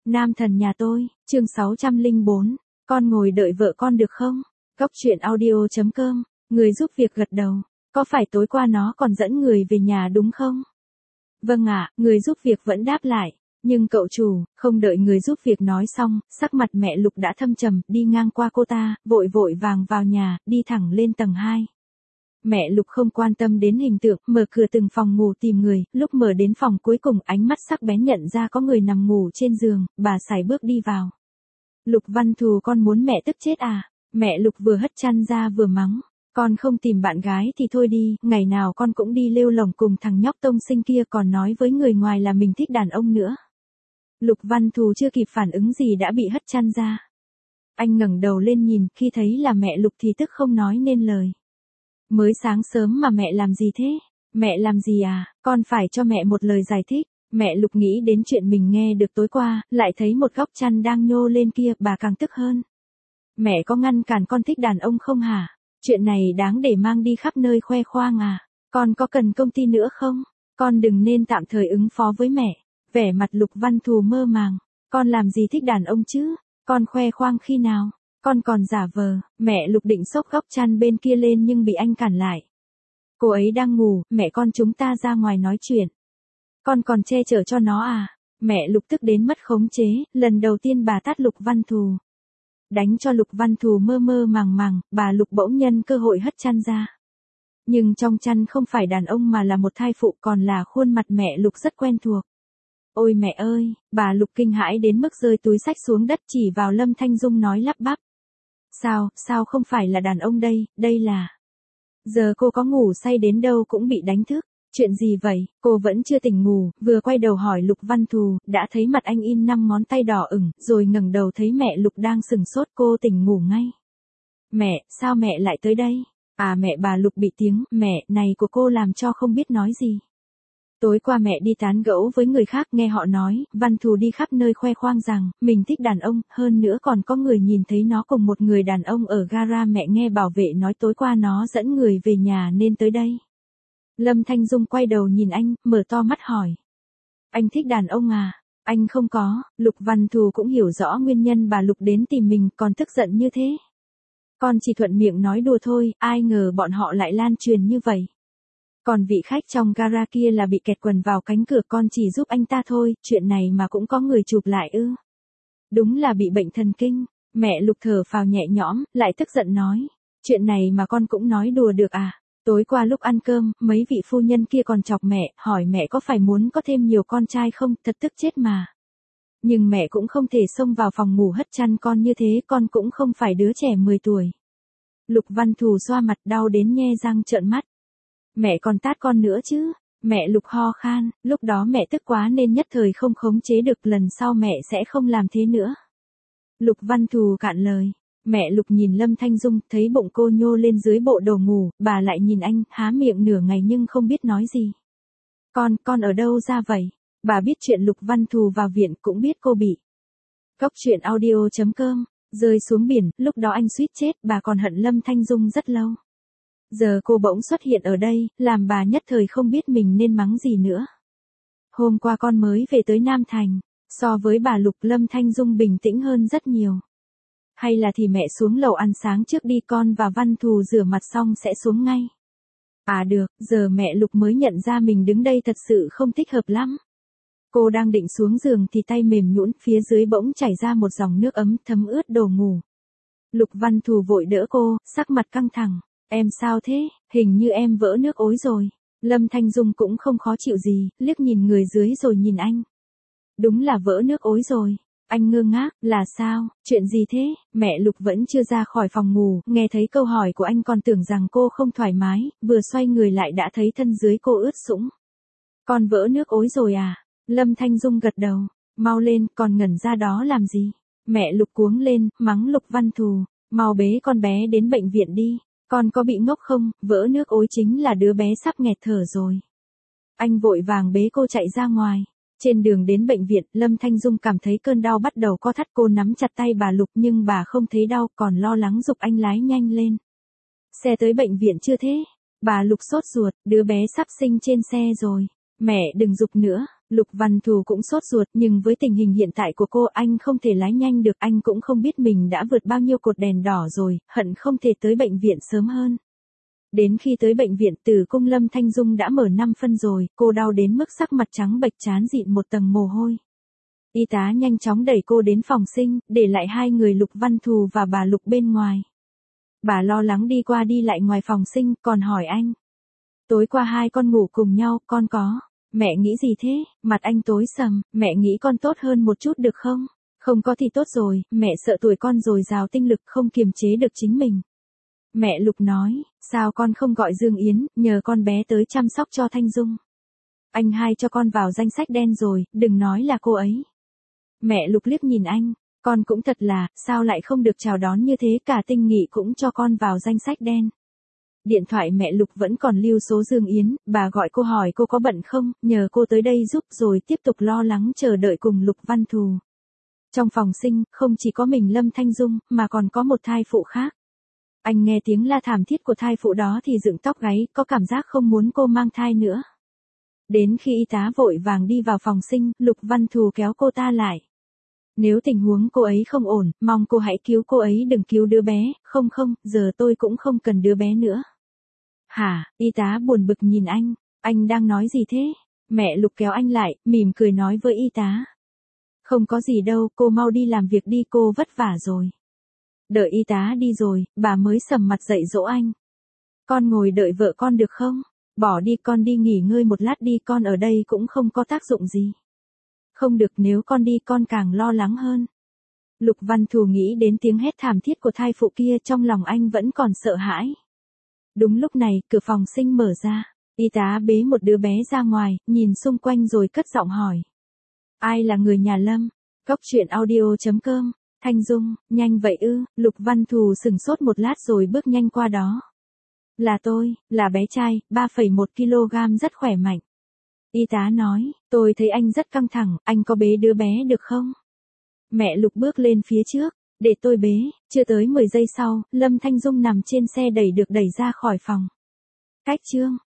Nam thần nhà tôi, chương 604, con ngồi đợi vợ con được không? Góc truyện audio.com, người giúp việc gật đầu, có phải tối qua nó còn dẫn người về nhà đúng không? Vâng ạ, người giúp việc vẫn đáp lại, nhưng cậu chủ, không đợi người giúp việc nói xong, sắc mặt mẹ Lục đã thâm trầm, đi ngang qua cô ta, vội vội vàng vào nhà, đi thẳng lên tầng 2. Mẹ Lục không quan tâm đến hình tượng, mở cửa từng phòng ngủ tìm người, lúc mở đến phòng cuối cùng ánh mắt sắc bén nhận ra có người nằm ngủ trên giường, bà sải bước đi vào. Lục Văn Thù, con muốn mẹ tức chết à? Mẹ Lục vừa hất chăn ra vừa mắng, con không tìm bạn gái thì thôi đi, ngày nào con cũng đi lêu lổng cùng thằng nhóc tông sinh kia còn nói với người ngoài là mình thích đàn ông nữa. Lục Văn Thù chưa kịp phản ứng gì đã bị hất chăn ra. Anh ngẩng đầu lên nhìn, khi thấy là mẹ Lục thì tức không nói nên lời. Mới sáng sớm mà mẹ làm gì thế? Mẹ làm gì à? Con phải cho mẹ một lời giải thích. Mẹ Lục nghĩ đến chuyện mình nghe được tối qua, lại thấy một góc chăn đang nhô lên kia, bà càng tức hơn. Mẹ có ngăn cản con thích đàn ông không hả? Chuyện này đáng để mang đi khắp nơi khoe khoang à? Con có cần công ty nữa không? Con đừng nên tạm thời ứng phó với mẹ. Vẻ mặt Lục Văn Thù mơ màng. Con làm gì thích đàn ông chứ? Con khoe khoang khi nào? Con còn giả vờ. Mẹ Lục định xốc góc chăn bên kia lên nhưng bị anh cản lại. Cô ấy đang ngủ, mẹ con chúng ta ra ngoài nói chuyện. Con còn che chở cho nó à? Mẹ Lục tức đến mất khống chế, lần đầu tiên bà tát Lục Văn Thù. Đánh cho Lục Văn Thù mơ mơ màng màng, bà Lục bỗng nhân cơ hội hất chăn ra. Nhưng trong chăn không phải đàn ông mà là một thai phụ, còn là khuôn mặt mẹ Lục rất quen thuộc. Ôi mẹ ơi, bà Lục kinh hãi đến mức rơi túi xách xuống đất chỉ vào Lâm Thanh Dung nói lắp bắp. Sao không phải là đàn ông đây là... Giờ cô có ngủ say đến đâu cũng bị đánh thức. Chuyện gì vậy? Cô vẫn chưa tỉnh ngủ, vừa quay đầu hỏi Lục Văn Thù, đã thấy mặt anh in 5 ngón tay đỏ ửng, rồi ngẩng đầu thấy mẹ Lục đang sừng sốt, cô tỉnh ngủ ngay. Mẹ, sao mẹ lại tới đây? À mẹ, bà Lục bị tiếng mẹ này của cô làm cho không biết nói gì. Tối qua mẹ đi tán gẫu với người khác, nghe họ nói, Văn Thù đi khắp nơi khoe khoang rằng, mình thích đàn ông, hơn nữa còn có người nhìn thấy nó cùng một người đàn ông ở gara, mẹ nghe bảo vệ nói tối qua nó dẫn người về nhà nên tới đây. Lâm Thanh Dung quay đầu nhìn anh, mở to mắt hỏi. Anh thích đàn ông à? Anh không có. Lục Văn Thù cũng hiểu rõ nguyên nhân bà Lục đến tìm mình còn tức giận như thế. Con chỉ thuận miệng nói đùa thôi, ai ngờ bọn họ lại lan truyền như vậy. Còn vị khách trong gara kia là bị kẹt quần vào cánh cửa, con chỉ giúp anh ta thôi, chuyện này mà cũng có người chụp lại ư? Đúng là bị bệnh thần kinh. Mẹ Lục thở phào nhẹ nhõm, lại tức giận nói. Chuyện này mà con cũng nói đùa được à? Tối qua lúc ăn cơm, mấy vị phu nhân kia còn chọc mẹ, hỏi mẹ có phải muốn có thêm nhiều con trai không, thật tức chết mà. Nhưng mẹ cũng không thể xông vào phòng ngủ hất chăn con như thế, con cũng không phải đứa trẻ 10 tuổi. Lục Văn Thù xoa mặt đau đến nhe răng trợn mắt. Mẹ còn tát con nữa chứ? Mẹ Lục ho khan, lúc đó mẹ tức quá nên nhất thời không khống chế được, lần sau mẹ sẽ không làm thế nữa. Lục Văn Thù cạn lời. Mẹ Lục nhìn Lâm Thanh Dung, thấy bụng cô nhô lên dưới bộ đồ ngủ, bà lại nhìn anh, há miệng nửa ngày nhưng không biết nói gì. Con ở đâu ra vậy? Bà biết chuyện Lục Văn Thù vào viện, cũng biết cô bị. Góc truyện audio.com, rơi xuống biển, lúc đó anh suýt chết, bà còn hận Lâm Thanh Dung rất lâu. Giờ cô bỗng xuất hiện ở đây, làm bà nhất thời không biết mình nên mắng gì nữa. Hôm qua con mới về tới Nam Thành, so với bà Lục, Lâm Thanh Dung bình tĩnh hơn rất nhiều. Hay là thì mẹ xuống lầu ăn sáng trước đi, con và Văn Thù rửa mặt xong sẽ xuống ngay. À được, giờ mẹ Lục mới nhận ra mình đứng đây thật sự không thích hợp lắm. Cô đang định xuống giường thì tay mềm nhũn, phía dưới bỗng chảy ra một dòng nước ấm thấm ướt đồ ngủ. Lục Văn Thù vội đỡ cô, sắc mặt căng thẳng. Em sao thế? Hình như em vỡ nước ối rồi. Lâm Thanh Dung cũng không khó chịu gì, liếc nhìn người dưới rồi nhìn anh. Đúng là vỡ nước ối rồi. Anh ngơ ngác, là sao, chuyện gì thế? Mẹ Lục vẫn chưa ra khỏi phòng ngủ, nghe thấy câu hỏi của anh còn tưởng rằng cô không thoải mái, vừa xoay người lại đã thấy thân dưới cô ướt sũng. Con vỡ nước ối rồi à? Lâm Thanh Dung gật đầu, mau lên, còn ngẩn ra đó làm gì? Mẹ Lục cuống lên, mắng Lục Văn Thù, mau bế con bé đến bệnh viện đi, con có bị ngốc không, vỡ nước ối chính là đứa bé sắp nghẹt thở rồi. Anh vội vàng bế cô chạy ra ngoài. Trên đường đến bệnh viện, Lâm Thanh Dung cảm thấy cơn đau bắt đầu co thắt, cô nắm chặt tay bà Lục nhưng bà không thấy đau, còn lo lắng giục anh lái nhanh lên. Xe tới bệnh viện chưa thế? Bà Lục sốt ruột, đứa bé sắp sinh trên xe rồi. Mẹ đừng giục nữa, Lục Văn Thù cũng sốt ruột, nhưng với tình hình hiện tại của cô anh không thể lái nhanh được, anh cũng không biết mình đã vượt bao nhiêu cột đèn đỏ rồi, hận không thể tới bệnh viện sớm hơn. Đến khi tới bệnh viện, tử cung Lâm Thanh Dung đã mở 5 phân rồi, cô đau đến mức sắc mặt trắng bệch, trán dịn một tầng mồ hôi. Y tá nhanh chóng đẩy cô đến phòng sinh, để lại hai người Lục Văn Thù và bà Lục bên ngoài. Bà lo lắng đi qua đi lại ngoài phòng sinh, còn hỏi anh. Tối qua hai con ngủ cùng nhau, con có. Mẹ nghĩ gì thế? Mặt anh tối sầm, mẹ nghĩ con tốt hơn một chút được không? Không có thì tốt rồi, mẹ sợ tuổi con dồi dào tinh lực không kiềm chế được chính mình. Mẹ Lục nói, sao con không gọi Dương Yến, nhờ con bé tới chăm sóc cho Thanh Dung. Anh hai cho con vào danh sách đen rồi, đừng nói là cô ấy. Mẹ Lục liếc nhìn anh, con cũng thật là, sao lại không được chào đón như thế, cả Tinh Nghị cũng cho con vào danh sách đen. Điện thoại mẹ Lục vẫn còn lưu số Dương Yến, bà gọi cô hỏi cô có bận không, nhờ cô tới đây giúp rồi tiếp tục lo lắng chờ đợi cùng Lục Văn Thù. Trong phòng sinh, không chỉ có mình Lâm Thanh Dung, mà còn có một thai phụ khác. Anh nghe tiếng la thảm thiết của thai phụ đó thì dựng tóc gáy, có cảm giác không muốn cô mang thai nữa. Đến khi y tá vội vàng đi vào phòng sinh, Lục Văn Thù kéo cô ta lại. Nếu tình huống cô ấy không ổn, mong cô hãy cứu cô ấy, đừng cứu đứa bé, không, giờ tôi cũng không cần đứa bé nữa. Hả? Y tá buồn bực nhìn anh đang nói gì thế? Mẹ Lục kéo anh lại, mỉm cười nói với y tá. Không có gì đâu, cô mau đi làm việc đi, cô vất vả rồi. Đợi y tá đi rồi, bà mới sầm mặt dậy dỗ anh. Con ngồi đợi vợ con được không? Bỏ đi, con đi nghỉ ngơi một lát đi, con ở đây cũng không có tác dụng gì. Không được, nếu con đi con càng lo lắng hơn. Lục Văn Thù nghĩ đến tiếng hét thảm thiết của thai phụ kia, trong lòng anh vẫn còn sợ hãi. Đúng lúc này, cửa phòng sinh mở ra, y tá bế một đứa bé ra ngoài, nhìn xung quanh rồi cất giọng hỏi. Ai là người nhà Lâm? Cóc truyện audio.com. Thanh Dung, nhanh vậy ư? Lục Văn Thù sừng sốt một lát rồi bước nhanh qua đó. Là tôi, là bé trai, 3,1 kg rất khỏe mạnh. Y tá nói, tôi thấy anh rất căng thẳng, anh có bế đứa bé được không? Mẹ Lục bước lên phía trước, để tôi bế. Chưa tới 10 giây sau, Lâm Thanh Dung nằm trên xe đẩy được đẩy ra khỏi phòng. Cách chương.